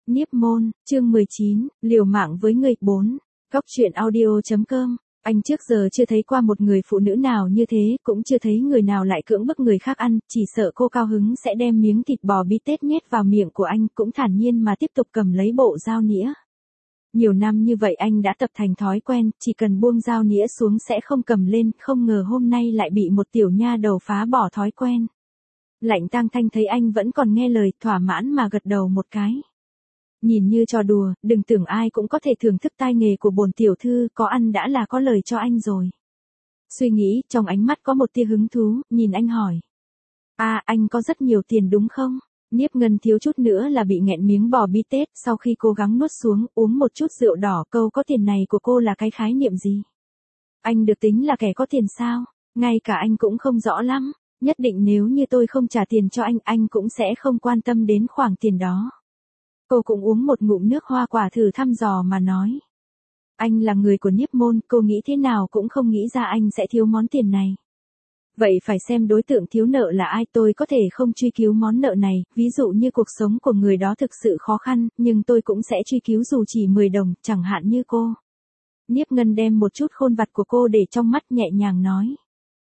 Niếp môn, chương 19, liều mạng với người 4. Góc truyện audio.com. Anh trước giờ chưa thấy qua một người phụ nữ nào như thế, cũng chưa thấy người nào lại cưỡng bức người khác ăn, chỉ sợ cô cao hứng sẽ đem miếng thịt bò bít tết nhét vào miệng của anh, cũng thản nhiên mà tiếp tục cầm lấy bộ dao nĩa. Nhiều năm như vậy anh đã tập thành thói quen, chỉ cần buông dao nĩa xuống sẽ không cầm lên, không ngờ hôm nay lại bị một tiểu nha đầu phá bỏ thói quen. Lạnh Tang Thanh thấy anh vẫn còn nghe lời, thỏa mãn mà gật đầu một cái. Nhìn như trò đùa, đừng tưởng ai cũng có thể thưởng thức tay nghề của bổn tiểu thư, có ăn đã là có lời cho anh rồi. Suy nghĩ, trong ánh mắt có một tia hứng thú, nhìn anh hỏi. Anh có rất nhiều tiền đúng không? Niếp Ngân thiếu chút nữa là bị nghẹn miếng bò bít tết, sau khi cố gắng nuốt xuống, uống một chút rượu đỏ, câu có tiền này của cô là cái khái niệm gì? Anh được tính là kẻ có tiền sao? Ngay cả anh cũng không rõ lắm, nhất định nếu như tôi không trả tiền cho anh cũng sẽ không quan tâm đến khoản tiền đó. Cô cũng uống một ngụm nước hoa quả thử thăm dò mà nói. Anh là người của Niếp môn, cô nghĩ thế nào cũng không nghĩ ra anh sẽ thiếu món tiền này. Vậy phải xem đối tượng thiếu nợ là ai, tôi có thể không truy cứu món nợ này, ví dụ như cuộc sống của người đó thực sự khó khăn, nhưng tôi cũng sẽ truy cứu dù chỉ 10 đồng, chẳng hạn như cô. Niếp Ngân đem một chút khôn vặt của cô để trong mắt nhẹ nhàng nói.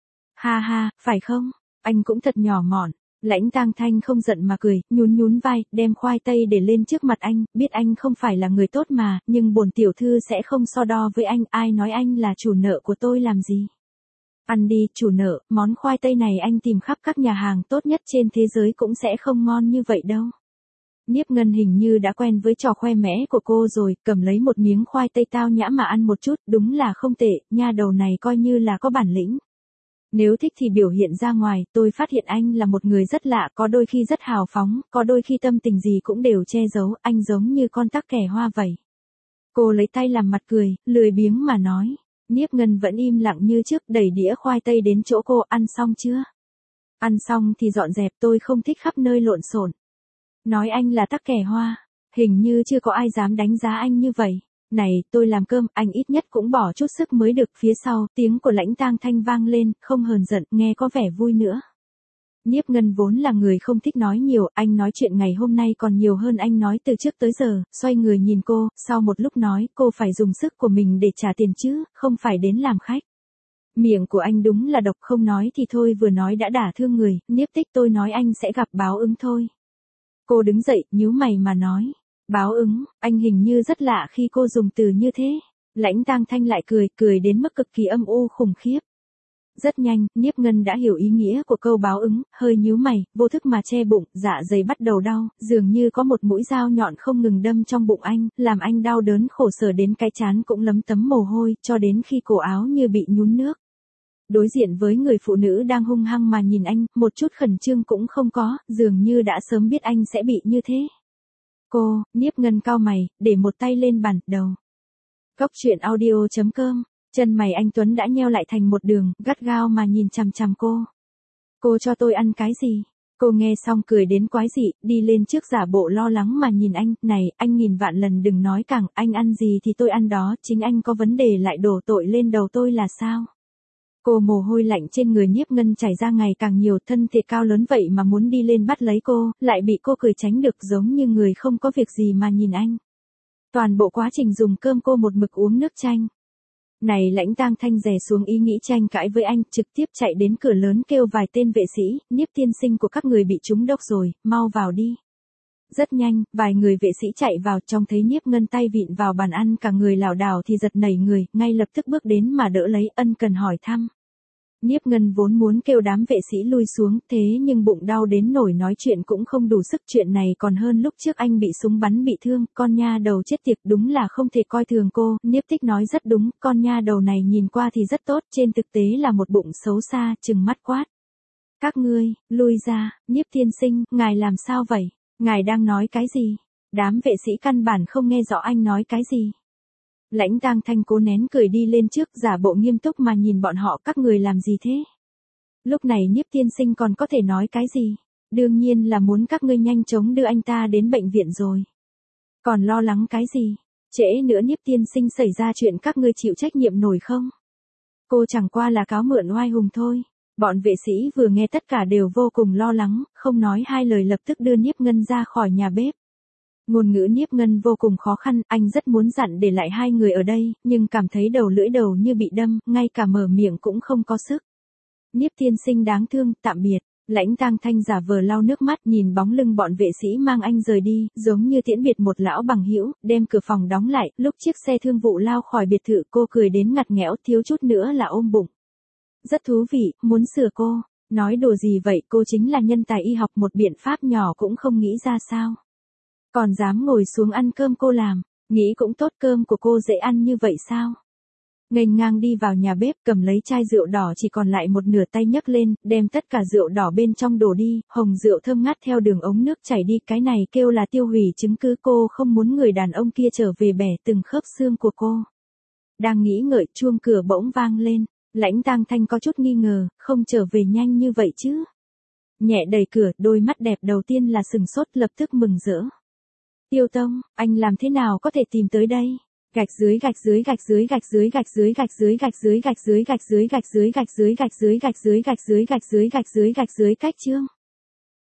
Ha, phải không? Anh cũng thật nhỏ mọn. Lãnh Tang Thanh không giận mà cười, nhún vai, đem khoai tây để lên trước mặt anh, biết anh không phải là người tốt mà, nhưng bổn tiểu thư sẽ không so đo với anh, ai nói anh là chủ nợ của tôi làm gì. Ăn đi, chủ nợ, món khoai tây này anh tìm khắp các nhà hàng tốt nhất trên thế giới cũng sẽ không ngon như vậy đâu. Niếp Ngân hình như đã quen với trò khoe mẽ của cô rồi, cầm lấy một miếng khoai tây tao nhã mà ăn một chút, đúng là không tệ, nha đầu này coi như là có bản lĩnh. Nếu thích thì biểu hiện ra ngoài, tôi phát hiện anh là một người rất lạ, có đôi khi rất hào phóng, có đôi khi tâm tình gì cũng đều che giấu, anh giống như con tắc kè hoa vậy. Cô lấy tay làm mặt cười, lười biếng mà nói. Niếp Ngân vẫn im lặng như trước, đẩy đĩa khoai tây đến chỗ cô, ăn xong chưa? Ăn xong thì dọn dẹp, tôi không thích khắp nơi lộn xộn. Nói anh là tắc kè hoa, hình như chưa có ai dám đánh giá anh như vậy. Này, tôi làm cơm, anh ít nhất cũng bỏ chút sức mới được. Phía sau, tiếng của Lãnh Tang Thanh vang lên, không hờn giận, nghe có vẻ vui nữa. Niếp Ngân vốn là người không thích nói nhiều, anh nói chuyện ngày hôm nay còn nhiều hơn anh nói từ trước tới giờ, xoay người nhìn cô, sau một lúc nói, cô phải dùng sức của mình để trả tiền chứ, không phải đến làm khách. Miệng của anh đúng là độc, không nói thì thôi, vừa nói đã đả thương người, Niếp Tích, tôi nói anh sẽ gặp báo ứng thôi. Cô đứng dậy, nhíu mày mà nói. Báo ứng, anh hình như rất lạ khi cô dùng từ như thế. Lãnh Tang Thanh lại cười đến mức cực kỳ âm u khủng khiếp. Rất nhanh, Niếp Ngân đã hiểu ý nghĩa của câu báo ứng, hơi nhíu mày, vô thức mà che bụng, dạ dày bắt đầu đau, dường như có một mũi dao nhọn không ngừng đâm trong bụng anh, làm anh đau đớn khổ sở đến cái trán cũng lấm tấm mồ hôi, cho đến khi cổ áo như bị nhún nước. Đối diện với người phụ nữ đang hung hăng mà nhìn anh, một chút khẩn trương cũng không có, dường như đã sớm biết anh sẽ bị như thế. Cô, Niếp Ngân cau mày, để một tay lên bàn, đầu. Góc truyện audio.com, chân mày anh Tuấn đã nheo lại thành một đường, gắt gao mà nhìn chằm chằm cô. Cô cho tôi ăn cái gì? Cô nghe xong cười đến quái dị, đi lên trước giả bộ lo lắng mà nhìn anh, này, anh nghìn vạn lần đừng nói càng, anh ăn gì thì tôi ăn đó, chính anh có vấn đề lại đổ tội lên đầu tôi là sao? Cô mồ hôi lạnh trên người Niếp Ngân chảy ra ngày càng nhiều, thân thể cao lớn vậy mà muốn đi lên bắt lấy cô, lại bị cô cười tránh được giống như người không có việc gì mà nhìn anh. Toàn bộ quá trình dùng cơm cô một mực uống nước chanh. Này, Lãnh Tang Thanh dè xuống ý nghĩ tranh cãi với anh, trực tiếp chạy đến cửa lớn kêu vài tên vệ sĩ, Niếp tiên sinh của các người bị trúng độc rồi, mau vào đi. Rất nhanh, vài người vệ sĩ chạy vào, trông thấy Niếp Ngân tay vịn vào bàn ăn cả người lảo đảo thì giật nảy người, ngay lập tức bước đến mà đỡ lấy, ân cần hỏi thăm. Niếp Ngân vốn muốn kêu đám vệ sĩ lui xuống, thế nhưng bụng đau đến nổi nói chuyện cũng không đủ sức, chuyện này còn hơn lúc trước anh bị súng bắn bị thương, con nha đầu chết tiệt, đúng là không thể coi thường cô. Niếp Tích nói rất đúng, con nha đầu này nhìn qua thì rất tốt, trên thực tế là một bụng xấu xa, trừng mắt quát. Các ngươi, lui ra, Niếp tiên sinh, ngài làm sao vậy? Ngài đang nói cái gì? Đám vệ sĩ căn bản không nghe rõ anh nói cái gì. Lãnh Tang Thanh cố nén cười đi lên trước, giả bộ nghiêm túc mà nhìn bọn họ, các người làm gì thế? Lúc này Niếp tiên sinh còn có thể nói cái gì? Đương nhiên là muốn các ngươi nhanh chóng đưa anh ta đến bệnh viện rồi. Còn lo lắng cái gì? Trễ nữa Niếp tiên sinh xảy ra chuyện các ngươi chịu trách nhiệm nổi không? Cô chẳng qua là cáo mượn oai hùng thôi. Bọn vệ sĩ vừa nghe tất cả đều vô cùng lo lắng, không nói hai lời lập tức đưa Niếp Ngân ra khỏi nhà bếp. Ngôn ngữ Niếp Ngân vô cùng khó khăn, anh rất muốn dặn để lại hai người ở đây, nhưng cảm thấy đầu lưỡi đầu như bị đâm, ngay cả mở miệng cũng không có sức. Niếp tiên sinh đáng thương, tạm biệt. Lãnh Tang Thanh giả vờ lau nước mắt nhìn bóng lưng bọn vệ sĩ mang anh rời đi, giống như tiễn biệt một lão bằng hữu, đem cửa phòng đóng lại, lúc chiếc xe thương vụ lao khỏi biệt thự cô cười đến ngặt nghẽo, thiếu chút nữa là ôm bụng. Rất thú vị, muốn sửa cô. Nói đùa gì vậy, cô chính là nhân tài y học, một biện pháp nhỏ cũng không nghĩ ra sao. Còn dám ngồi xuống ăn cơm cô làm, nghĩ cũng tốt, cơm của cô dễ ăn như vậy sao? Nghênh ngang đi vào nhà bếp, cầm lấy chai rượu đỏ chỉ còn lại một nửa, tay nhấc lên, đem tất cả rượu đỏ bên trong đổ đi, hồng rượu thơm ngát theo đường ống nước chảy đi, cái này kêu là tiêu hủy chứng cứ, cô không muốn người đàn ông kia trở về bẻ từng khớp xương của cô. Đang nghĩ ngợi, chuông cửa bỗng vang lên, Lãnh Tang Thanh có chút nghi ngờ, không trở về nhanh như vậy chứ. Nhẹ đẩy cửa, đôi mắt đẹp đầu tiên là sừng sốt, lập tức mừng rỡ. Tiêu Tông, anh làm thế nào có thể tìm tới đây? Gạch dưới gạch dưới gạch dưới gạch dưới gạch dưới gạch dưới gạch dưới gạch dưới gạch dưới gạch dưới gạch dưới gạch dưới gạch dưới gạch dưới gạch dưới gạch dưới gạch dưới cách chương.